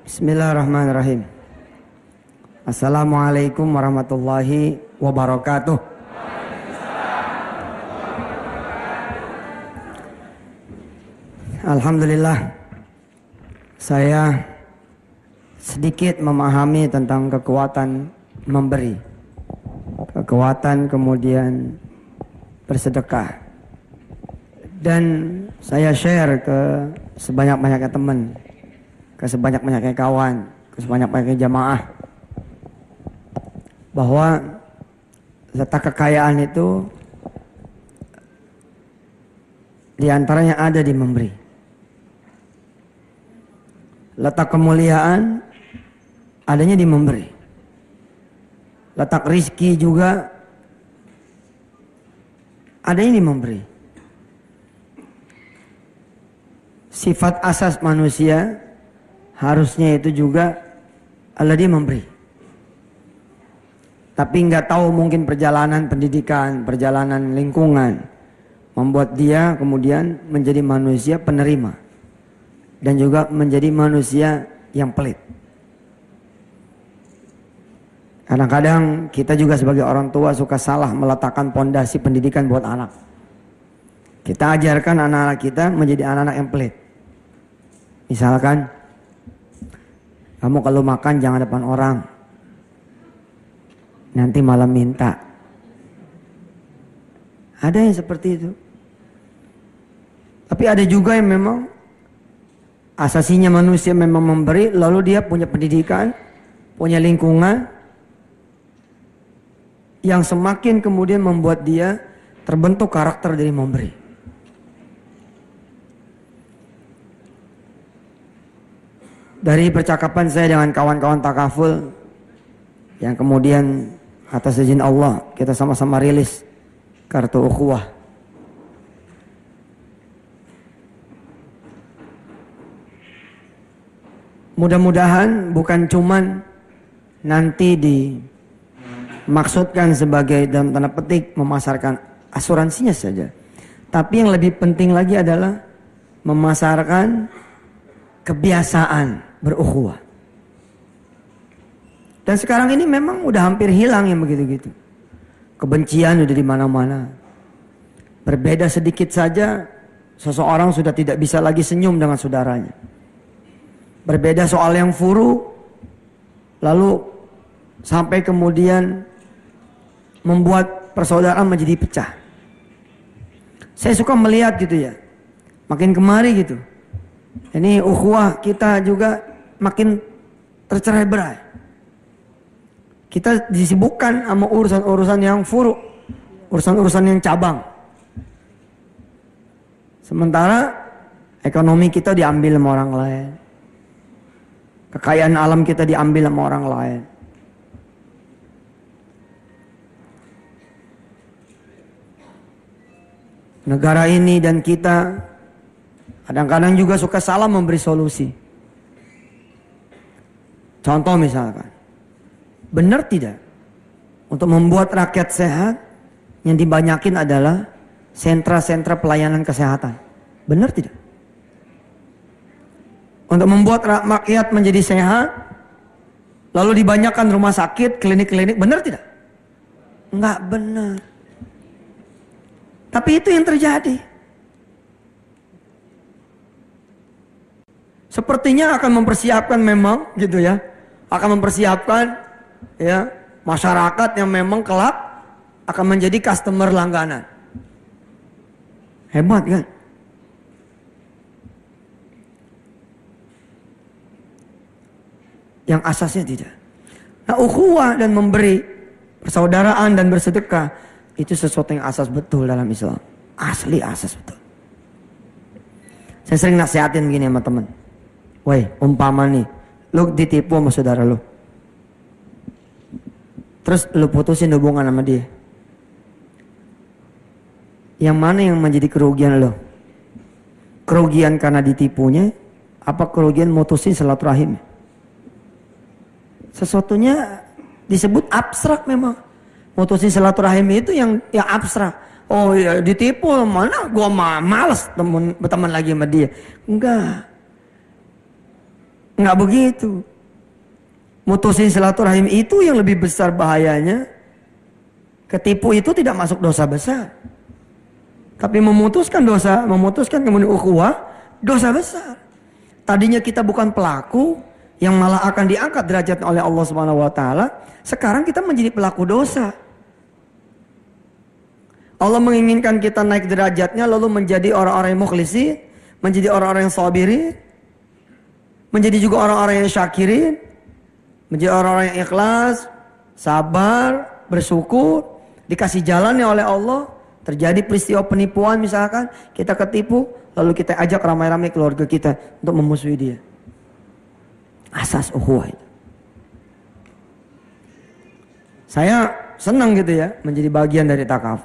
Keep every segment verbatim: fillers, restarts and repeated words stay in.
Bismillahirrahmanirrahim. Assalamualaikum warahmatullahi wabarakatuh. Alhamdulillah, saya sedikit memahami tentang kekuatan memberi, kekuatan kemudian bersedekah, dan saya share ke sebanyak-banyaknya teman, ke sebanyak-banyaknya kawan, ke sebanyak-banyaknya jamaah, bahwa letak kekayaan itu diantaranya ada di memberi. Letak kemuliaan adanya di memberi. Letak rizki juga adanya di memberi. Sifat asas manusia harusnya itu juga Allah dia memberi. Tapi nggak tahu mungkin perjalanan pendidikan, perjalanan lingkungan membuat dia kemudian menjadi manusia penerima dan juga menjadi manusia yang pelit. Kadang-kadang kita juga sebagai orang tua suka salah meletakkan pondasi pendidikan buat anak. Kita ajarkan anak-anak kita menjadi anak-anak yang pelit. Misalkan, kamu kalau makan jangan depan orang, nanti malah minta. Ada yang seperti itu. Tapi ada juga yang memang asasinya manusia memang memberi, lalu dia punya pendidikan, punya lingkungan yang semakin kemudian membuat dia terbentuk karakter dari memberi. Dari percakapan saya dengan kawan-kawan takaful yang kemudian atas izin Allah kita sama-sama rilis kartu ukhuwah. Mudah-mudahan bukan cuman nanti dimaksudkan sebagai dalam tanda petik memasarkan asuransinya saja, tapi yang lebih penting lagi adalah memasarkan kebiasaan berukhuwah. Dan sekarang ini memang udah hampir hilang yang begitu-gitu. Kebencian udah di mana-mana. Berbeda sedikit saja, seseorang sudah tidak bisa lagi senyum dengan saudaranya. Berbeda soal yang furu, lalu sampai kemudian membuat persaudaraan menjadi pecah. Saya suka melihat gitu ya, makin kemari gitu. Ini ukhuwah kita juga makin tercerai-berai. Kita disibukkan sama urusan-urusan yang furu, urusan-urusan yang cabang. Sementara ekonomi kita diambil sama orang lain. Kekayaan alam kita diambil sama orang lain. Negara ini dan kita kadang-kadang juga suka salah memberi solusi. Contoh misalkan, benar tidak untuk membuat rakyat sehat yang dibanyakin adalah sentra-sentra pelayanan kesehatan? Benar tidak? Untuk membuat rakyat menjadi sehat, lalu dibanyakan rumah sakit, klinik-klinik, benar tidak? Enggak benar. Tapi itu yang terjadi. Sepertinya akan mempersiapkan memang gitu ya, akan mempersiapkan ya masyarakat yang memang kelak akan menjadi customer langganan. Hebat kan? Yang asasnya tidak. Nah, ukhuwah dan memberi, persaudaraan dan bersedekah itu sesuatu yang asas betul dalam Islam. Asli asas betul. Saya sering nasihatin begini sama teman. Woi, umpama nih, lu ditipu sama saudara lu. Terus lu putusin hubungan sama dia. Yang mana yang menjadi kerugian lu? Kerugian karena ditipunya, apa kerugian mutusin silaturahim? Sesuatunya disebut abstrak memang. Mutusin silaturahim itu yang yang abstrak. Oh ya ditipu, mana gua males temen berteman lagi sama dia. Enggak. Nggak begitu. Mutusin silaturahim itu yang lebih besar bahayanya. Ketipu itu tidak masuk dosa besar. Tapi memutuskan dosa, memutuskan kemudian ukhuwah, dosa besar. Tadinya kita bukan pelaku, yang malah akan diangkat derajat oleh Allah Subhanahu wa taala, sekarang kita menjadi pelaku dosa. Allah menginginkan kita naik derajatnya lalu menjadi orang-orang yang mukhlisi, menjadi orang-orang yang sabirin, menjadi juga orang-orang yang syakirin, menjadi orang-orang yang ikhlas, sabar, bersyukur, dikasih jalannya oleh Allah. Terjadi peristiwa penipuan misalkan, kita ketipu, lalu kita ajak ramai-ramai keluarga kita untuk memusuhi dia. Asas ukhuwah itu. Saya senang gitu ya, menjadi bagian dari takaful.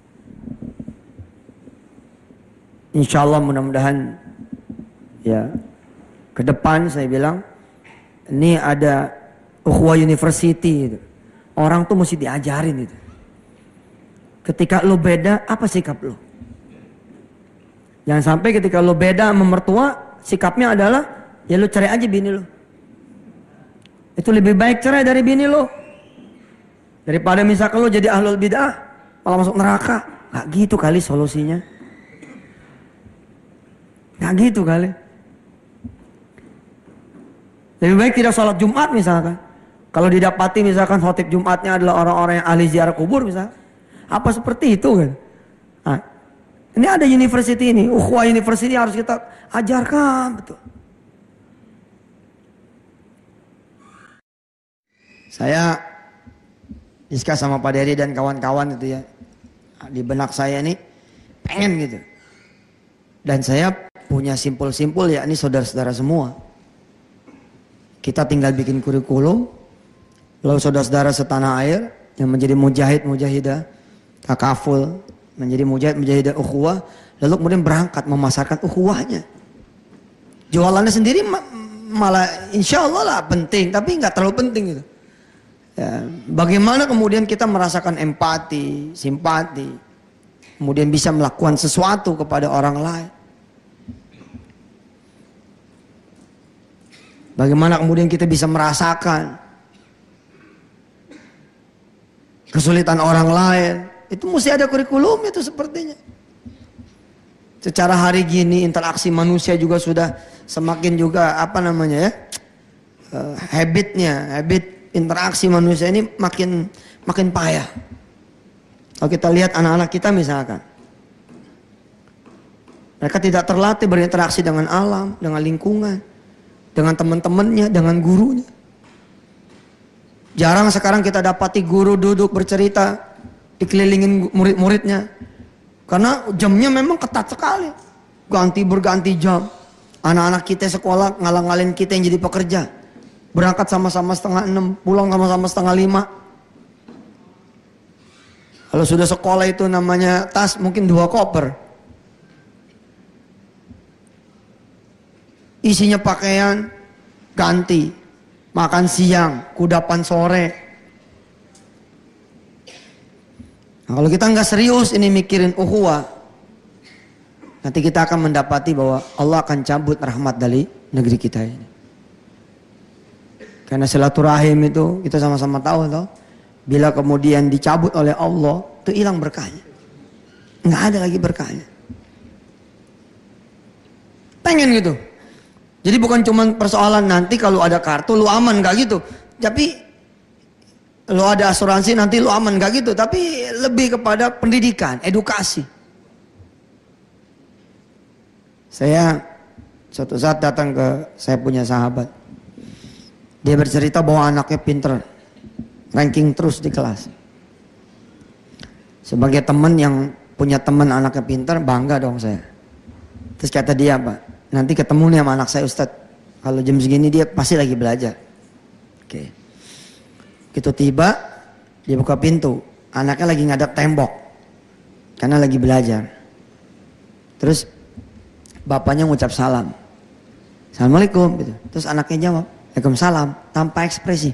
Insya Allah mudah-mudahan ya ke depan saya bilang ini ada ukhuwah university gitu. Orang tuh mesti diajarin itu. Ketika lo beda, apa sikap lo? Jangan sampai ketika lo beda sama mertua, sikapnya adalah ya lo cerai aja bini lo. Itu lebih baik cerai dari bini lo. Daripada misalkan lo jadi ahlul bid'ah, malah masuk neraka. Gak gitu kali solusinya. Gak gitu kali. Lebih baik tidak sholat Jumat misalkan. Kalau didapati misalkan khotib Jumatnya adalah orang-orang yang ahli ziarah kubur misalkan. Apa seperti itu kan? Nah, ini ada university ini, ukhuwah university harus kita ajarkan betul. Saya diskus sama Pak Dery dan kawan-kawan itu ya, di benak saya ini pengen gitu. Dan saya punya simpul-simpul ya, ini saudara-saudara semua. Kita tinggal bikin kurikulum, lalu saudara-saudara setanah air yang menjadi mujahid-mujahidah takaful, menjadi mujahid-mujahidah ukhuwah, lalu kemudian berangkat memasarkan ukhuwahnya. Jualannya sendiri malah insya Allah lah penting, tapi nggak terlalu penting gitu. Ya, bagaimana kemudian kita merasakan empati, simpati, kemudian bisa melakukan sesuatu kepada orang lain. Bagaimana kemudian kita bisa merasakan kesulitan orang lain. Itu mesti ada kurikulum itu sepertinya. Secara hari gini interaksi manusia juga sudah semakin juga apa namanya ya, uh, habitnya, habit interaksi manusia ini makin makin payah. Kalau kita lihat anak-anak kita misalkan, mereka tidak terlatih berinteraksi dengan alam, dengan lingkungan, dengan teman-temannya, dengan gurunya. Jarang sekarang kita dapati guru duduk bercerita dikelilingin murid-muridnya, karena jamnya memang ketat sekali, ganti berganti jam. Anak-anak kita sekolah ngalang-ngalin kita yang jadi pekerja, berangkat sama-sama setengah enam, pulang sama-sama setengah lima. Kalau sudah sekolah itu namanya tas mungkin dua koper, isinya pakaian ganti, makan siang, kudapan sore. Nah, kalau kita nggak serius ini mikirin ukhuwah, nanti kita akan mendapati bahwa Allah akan cabut rahmat dari negeri kita ini. Karena silaturahim itu kita sama-sama tahu toh, bila kemudian dicabut oleh Allah, itu hilang berkahnya. Nggak ada lagi berkahnya. Pengen gitu. Jadi bukan cuma persoalan nanti kalau ada kartu lu aman, nggak gitu. Tapi lo ada asuransi nanti lo aman, gak gitu. Tapi lebih kepada pendidikan, edukasi. Saya suatu saat datang ke saya punya sahabat. Dia bercerita bahwa anaknya pinter, ranking terus di kelas. Sebagai teman yang punya teman anaknya pinter, bangga dong saya. Terus kata dia, Pak, nanti ketemu nih sama anak saya Ustadz, kalau jam segini dia pasti lagi belajar. Oke. Gitu tiba, dia buka pintu, anaknya lagi ngadap tembok, karena lagi belajar. Terus bapaknya ngucap salam, Assalamualaikum, gitu. Terus anaknya jawab, Waalaikumsalam, tanpa ekspresi.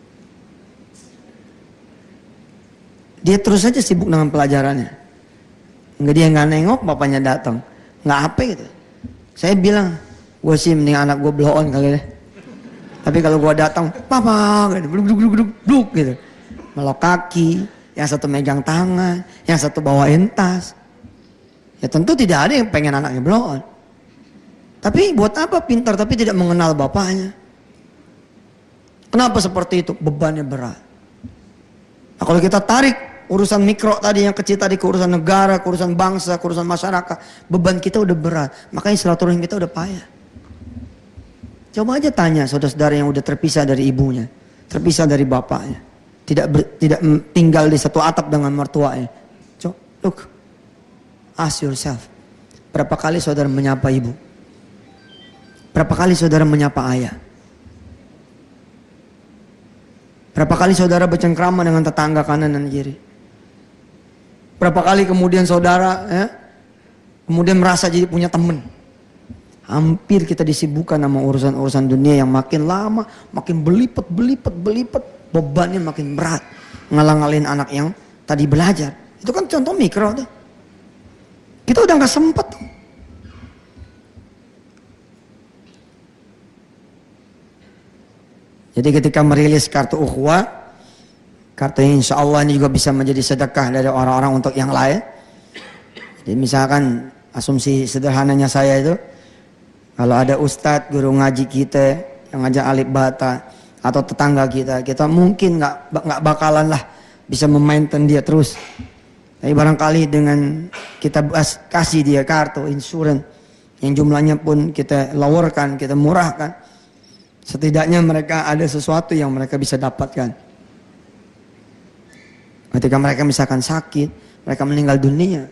Dia terus aja sibuk dengan pelajarannya. Enggak, dia nggak nengok, bapaknya datang, nggak apa gitu. Saya bilang, gue sih mending anak gue blow on kali deh. Tapi kalau gua datang, papa, gitu, bluk, bluk, bluk, bluk, bluk, gitu. Melok kaki, yang satu megang tangan, yang satu bawain tas. Ya tentu tidak ada yang pengen anaknya blow on. Tapi buat apa pintar tapi tidak mengenal bapaknya? Kenapa seperti itu? Bebannya berat. Nah, kalau kita tarik urusan mikro tadi yang kecil tadi ke urusan negara, ke urusan bangsa, ke urusan masyarakat, beban kita udah berat. Makanya silaturahim kita udah payah. Coba aja tanya saudara-saudara yang udah terpisah dari ibunya, terpisah dari bapaknya, tidak ber, tidak tinggal di satu atap dengan mertuanya. Coba, look, ask yourself, berapa kali saudara menyapa ibu? Berapa kali saudara menyapa ayah? Berapa kali saudara bercengkrama dengan tetangga kanan dan kiri? Berapa kali kemudian saudara ya, kemudian merasa jadi punya teman? Hampir kita disibukkan sama urusan-urusan dunia yang makin lama, makin belipet, belipet, belipet, bebannya makin berat. Ngalang-ngalin anak yang tadi belajar. Itu kan contoh mikro tuh. Kita udah gak sempet tuh. Jadi ketika merilis kartu ukhuwah, kartu yang insya Allah ini juga bisa menjadi sedekah dari orang-orang untuk yang lain. Jadi misalkan asumsi sederhananya saya itu, kalau ada ustadz, guru ngaji kita yang ngajak alif bata atau tetangga kita, kita mungkin nggak nggak bakalan lah bisa memaintain dia terus. Tapi barangkali dengan kita kasih dia kartu insurans yang jumlahnya pun kita lowerkan, kita murahkan, setidaknya mereka ada sesuatu yang mereka bisa dapatkan. Ketika mereka misalkan sakit, mereka meninggal dunia.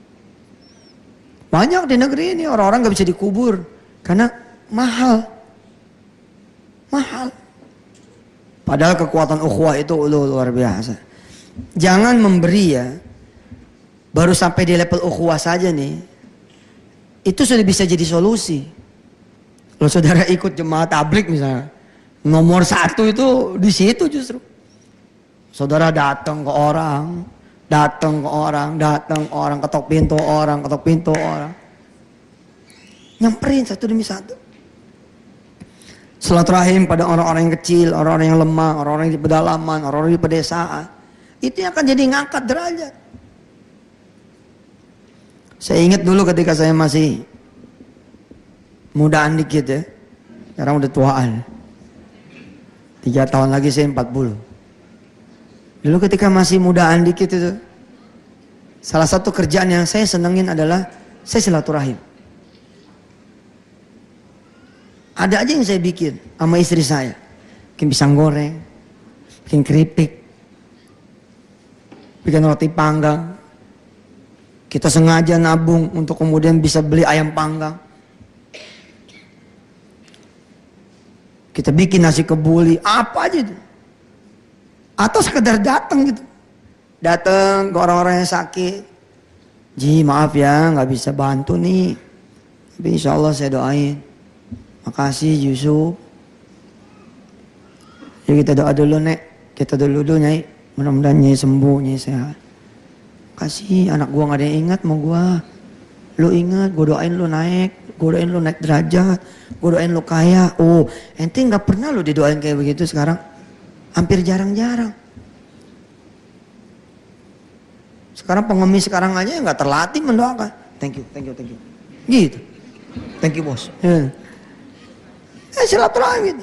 Banyak di negeri ini orang-orang gak bisa dikubur karena mahal. Mahal. Padahal kekuatan ukhuwah itu luar biasa. Jangan memberi ya, baru sampai di level ukhuwah saja nih, itu sudah bisa jadi solusi. Kalau saudara ikut jemaah tablik misalnya, nomor satu itu di situ justru. Saudara datang ke orang, datang ke orang, datang ke orang, ketok pintu orang, ketok pintu orang. Nyamperin satu demi satu. Silaturahim pada orang-orang yang kecil, orang-orang yang lemah, orang-orang di pedalaman, orang-orang di pedesaan. Itu yang akan jadi ngangkat derajat. Saya ingat dulu ketika saya masih mudaan dikit ya. Sekarang udah tuaan. Tiga tahun lagi saya empat puluh. Dulu ketika masih mudaan dikit itu, salah satu kerjaan yang saya senengin adalah saya silaturahim. Ada aja yang saya bikin sama istri saya. Bikin pisang goreng, bikin keripik, bikin roti panggang. Kita sengaja nabung untuk kemudian bisa beli ayam panggang. Kita bikin nasi kebuli, apa aja itu. Atau sekedar datang gitu. Datang ke orang-orang yang sakit. Ji maaf ya gak bisa bantu nih. Tapi insya Allah saya doain. Makasih Yusuf. Ya kita doa dulu nek. Kita dulu dulu nyai. Mudah-mudahan nyai sembuh, nyai sehat. Makasih anak gua gak ada yang ingat mau gua. Lu ingat, gua doain lu naik. Gua doain lu naik derajat. Gua doain lu kaya. Oh ente gak pernah lu didoain kayak begitu sekarang. Hampir jarang-jarang. Sekarang pengemis sekarang aja nggak terlatih mendoakan. Thank you, thank you, thank you. Gitu. Thank you bos. Ya. Eh silaturahim gitu.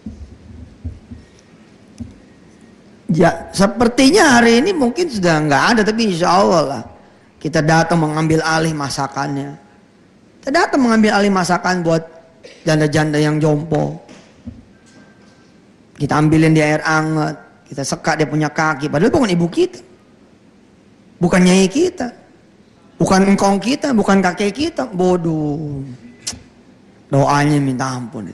Ya, sepertinya hari ini mungkin sudah nggak ada, tapi insya Allah lah kita datang mengambil alih masakannya. Kita datang mengambil alih masakan buat janda-janda yang jompo. Kita ambilin di air hangat, kita sekat dia punya kaki. Padahal bukan ibu kita, bukan nyai kita, bukan engkong kita, bukan kakek kita. Bodoh. Doanya minta ampun.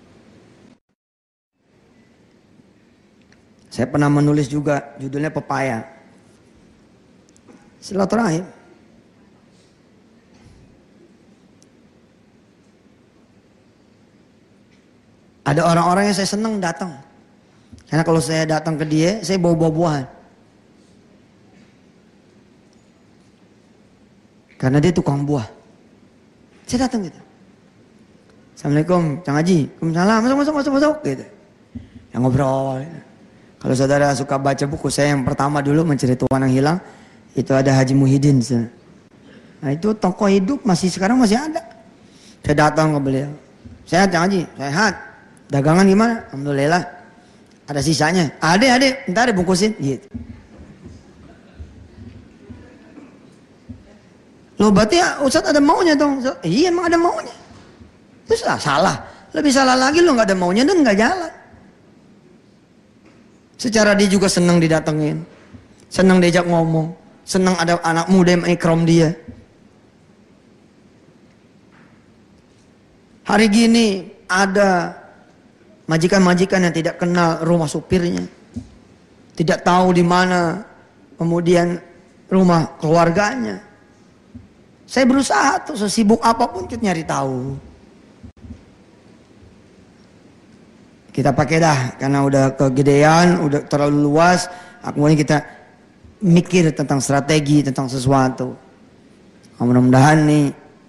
Saya pernah menulis juga, judulnya Pepaya. Silaturahim. Ada orang-orang yang saya senang datang. Karena kalau saya datang ke dia, saya bawa buah-buahan. Karena dia tukang buah. Saya datang gitu. Assalamualaikum, Cang Haji. Waalaikumsalam, masuk, masuk, masuk, masuk. Gitu. Yang ngobrol. Kalau saudara suka baca buku saya yang pertama dulu mencari Tuhan yang hilang, itu ada Haji Muhyiddin. Nah itu tokoh hidup masih sekarang masih ada. Saya datang ke beliau. Sehat Cang Haji, sehat. Dagangan gimana? Alhamdulillah. Ada sisanya. Ada, ada. Ntar dibungkusin. Gitu. Loh berarti ya Ustadz ada maunya dong. Iya emang ada maunya. Terus ah, salah. Lebih salah lagi lo gak ada maunya dan gak jalan. Secara dia juga senang didatengin. Senang diajak ngomong. Senang ada anak muda yang ikram dia. Hari gini ada majikan-majikan yang tidak kenal rumah supirnya. Tidak tahu di mana kemudian rumah keluarganya. Saya berusaha tuh sesibuk apapun kita nyari tahu. Kita pakai dah karena udah kegedean, udah terlalu luas. Kemudian kita mikir tentang strategi, tentang sesuatu. Mudah-mudahan nih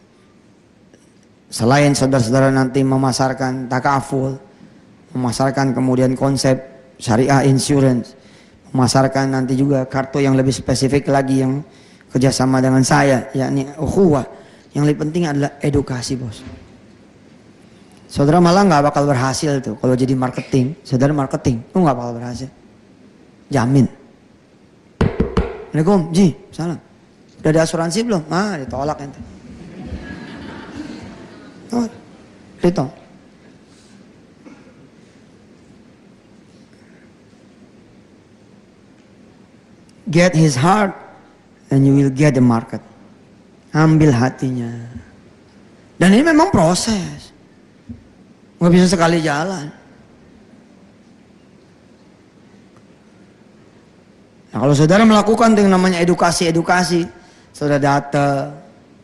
selain saudara-saudara nanti memasarkan takaful, memasarkan kemudian konsep syariah insurance, memasarkan nanti juga kartu yang lebih spesifik lagi yang kerjasama dengan saya, yakni ukhuwah. Yang lebih penting adalah edukasi, bos. Saudara malah nggak bakal berhasil tuh kalau jadi marketing. Saudara marketing, lu nggak bakal berhasil. Jamin. Assalamualaikum, Ji, salam. Udah ada asuransi belum? Ah, ditolak ente. Oh, ditolak. Get his heart and you will get the market. Ambil hatinya. Dan ini memang proses. Nggak bisa sekali jalan. Nah, kalau saudara melakukan yang namanya edukasi-edukasi, saudara datang,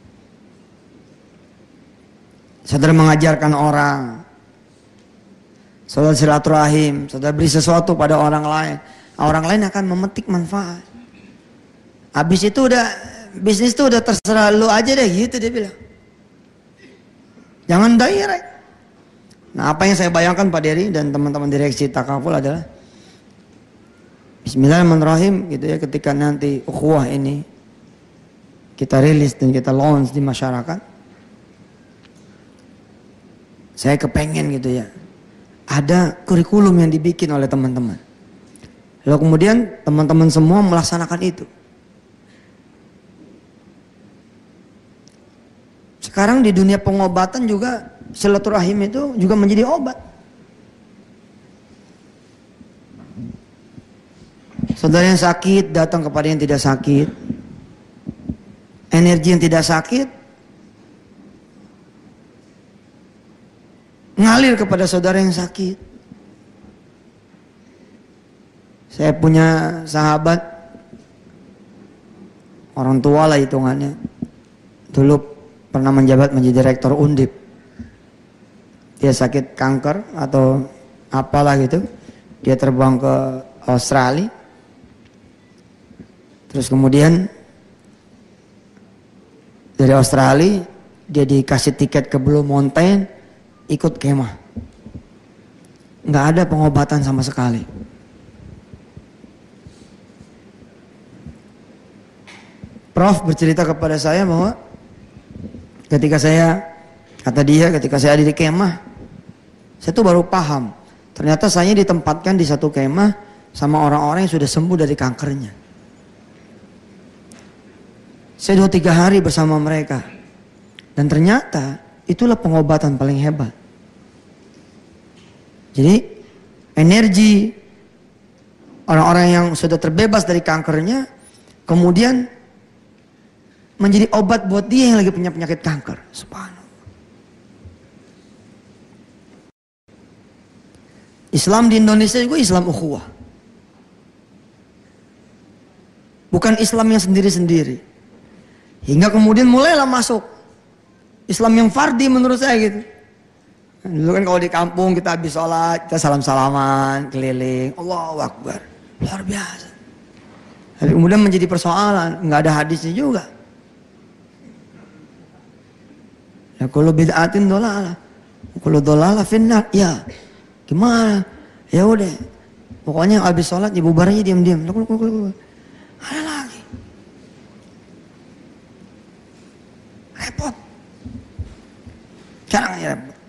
saudara mengajarkan orang, saudara silaturahim, saudara beri sesuatu pada orang lain, orang lain akan memetik manfaat. Habis itu udah bisnis itu udah terserah lu aja deh gitu dia bilang. Jangan direct. Nah apa yang saya bayangkan Pak Dery dan teman-teman direksi Takaful adalah Bismillahirrahmanirrahim gitu ya, ketika nanti ukhuwah ini kita rilis dan kita launch di masyarakat. Saya kepengen gitu ya, ada kurikulum yang dibikin oleh teman-teman. Lalu kemudian teman-teman semua melaksanakan itu. Sekarang di dunia pengobatan juga silaturahim itu juga menjadi obat. Saudara yang sakit datang kepada yang tidak sakit. Energi yang tidak sakit ngalir kepada saudara yang sakit. Saya punya sahabat, orang tua lah hitungannya, dulu pernah menjabat menjadi direktur Undip. Dia sakit kanker atau apalah gitu. Dia terbang ke Australia. Terus kemudian dari Australia dia dikasih tiket ke Blue Mountain, ikut kemah. Nggak ada pengobatan sama sekali. Prof bercerita kepada saya bahwa ketika saya, kata dia, ketika saya ada di kemah, saya tuh baru paham. Ternyata saya ditempatkan di satu kemah sama orang-orang yang sudah sembuh dari kankernya. Saya dua tiga hari bersama mereka. Dan ternyata itulah pengobatan paling hebat. Jadi energi orang-orang yang sudah terbebas dari kankernya kemudian menjadi obat buat dia yang lagi punya penyakit kanker. Subhanallah. Islam di Indonesia juga Islam ukhuwah. Bukan Islam yang sendiri-sendiri. Hingga kemudian mulailah masuk Islam yang fardi menurut saya gitu. Dulu kan kalau di kampung kita habis sholat, kita salam-salaman, keliling, Allahu Akbar. Luar biasa. Tapi kemudian menjadi persoalan, nggak ada hadisnya juga. Ya kalau bid'atin dolalah. Kalau dolala finnar, ya gimana? Ya udah, pokoknya habis sholat dibubar aja diam-diam. Ada lagi, repot. Sekarang ya repot.